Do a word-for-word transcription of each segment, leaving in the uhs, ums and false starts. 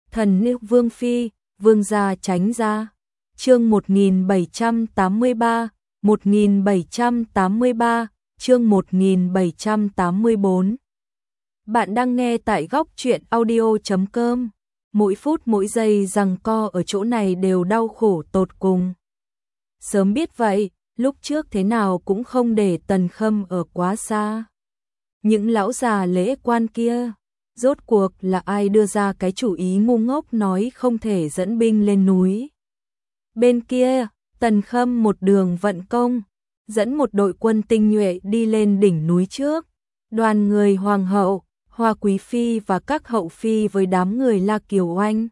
Thần nữ Vương Phi, Vương gia tránh ra. Chương một nghìn bảy trăm tám mươi ba, một nghìn bảy trăm tám mươi ba, chương một nghìn bảy trăm tám mươi bốn. Bạn đang nghe tại góc truyện audio chấm com. Mỗi phút mỗi giây giằng co ở chỗ này đều đau khổ tột cùng. Sớm biết vậy, lúc trước thế nào cũng không để Tần Khâm ở quá xa. Những lão già lễ quan kia, rốt cuộc là ai đưa ra cái chủ ý ngu ngốc nói không thể dẫn binh lên núi. Bên kia, Tần Khâm một đường vận công, dẫn một đội quân tinh nhuệ đi lên đỉnh núi trước. Đoàn người hoàng hậu, Hoa Quý Phi và các hậu phi với đám người La Kiều Oanh.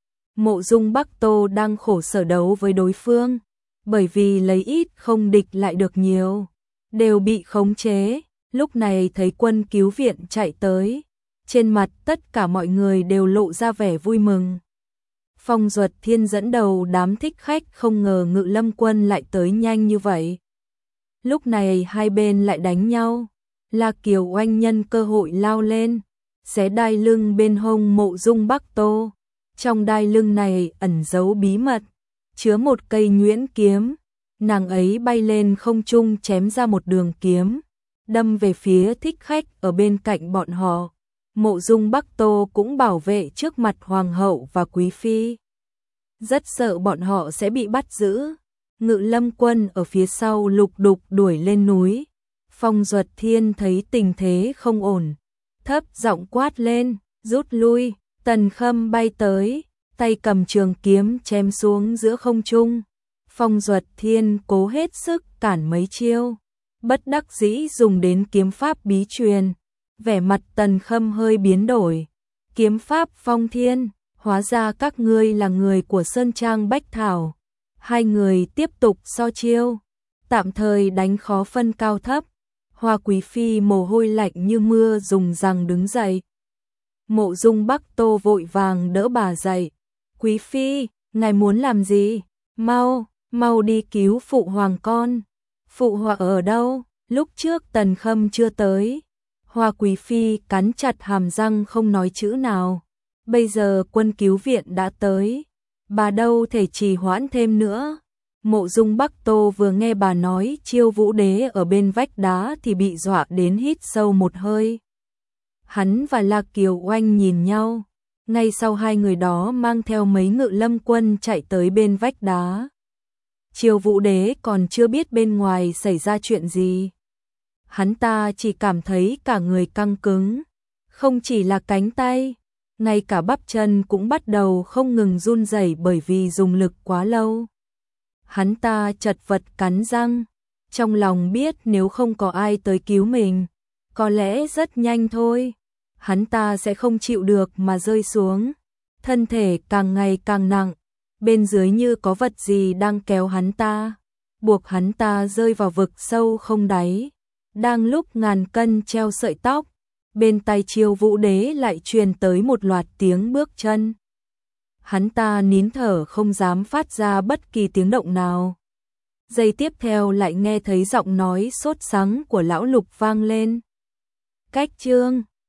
Mộ Dung Bắc Tô đang khổ sở đấu với đối phương, bởi vì lấy ít không địch lại được nhiều, đều bị khống chế. Lúc này thấy quân cứu viện chạy tới, trên mặt tất cả mọi người đều lộ ra vẻ vui mừng. Phong Duật Thiên dẫn đầu đám thích khách không ngờ Ngự Lâm quân lại tới nhanh như vậy. Lúc này hai bên lại đánh nhau, La Kiều Oanh nhân cơ hội lao lên, xé đai lưng bên hông Mộ Dung Bắc Tô. Trong đai lưng này ẩn giấu bí mật, chứa một cây nhuyễn kiếm, nàng ấy bay lên không trung chém ra một đường kiếm, đâm về phía thích khách ở bên cạnh bọn họ. Mộ Dung Bắc Tô cũng bảo vệ trước mặt hoàng hậu và quý phi, rất sợ bọn họ sẽ bị bắt giữ. Ngự Lâm quân ở phía sau lục đục đuổi lên núi. Phong Duật Thiên thấy tình thế không ổn, thấp giọng quát lên, rút lui. Tần Khâm bay tới, tay cầm trường kiếm chém xuống giữa không trung. Phong Duật Thiên cố hết sức cản mấy chiêu, bất đắc dĩ dùng đến kiếm pháp bí truyền. Vẻ mặt Tần Khâm hơi biến đổi. Kiếm pháp Phong Thiên, hóa ra các ngươi là người của Sơn Trang Bách Thảo. Hai người tiếp tục so chiêu, tạm thời đánh khó phân cao thấp. Hoa Quý Phi mồ hôi lạnh như mưa dùng rằng đứng dậy. Mộ Dung Bắc Tô vội vàng đỡ bà dậy. Quý Phi, ngài muốn làm gì? Mau, mau đi cứu phụ hoàng con. Phụ hoàng ở đâu? Lúc trước Tần Khâm chưa tới. Hoa Quý Phi cắn chặt hàm răng không nói chữ nào. Bây giờ quân cứu viện đã tới, bà đâu thể trì hoãn thêm nữa. Mộ Dung Bắc Tô vừa nghe bà nói Chiêu Vũ Đế ở bên vách đá thì bị dọa đến hít sâu một hơi. Hắn và La Kiều Oanh nhìn nhau, ngay sau hai người đó mang theo mấy Ngự Lâm quân chạy tới bên vách đá. Chiêu Vũ Đế còn chưa biết bên ngoài xảy ra chuyện gì. Hắn ta chỉ cảm thấy cả người căng cứng, không chỉ là cánh tay, ngay cả bắp chân cũng bắt đầu không ngừng run rẩy bởi vì dùng lực quá lâu. Hắn ta chật vật cắn răng, trong lòng biết nếu không có ai tới cứu mình, có lẽ rất nhanh thôi, hắn ta sẽ không chịu được mà rơi xuống. Thân thể càng ngày càng nặng, bên dưới như có vật gì đang kéo hắn ta, buộc hắn ta rơi vào vực sâu không đáy. Đang lúc ngàn cân treo sợi tóc, bên tai Chiêu Vũ Đế lại truyền tới một loạt tiếng bước chân. Hắn ta nín thở không dám phát ra bất kỳ tiếng động nào. Giây tiếp theo lại nghe thấy giọng nói sốt sắng của lão Lục vang lên. Cách trương,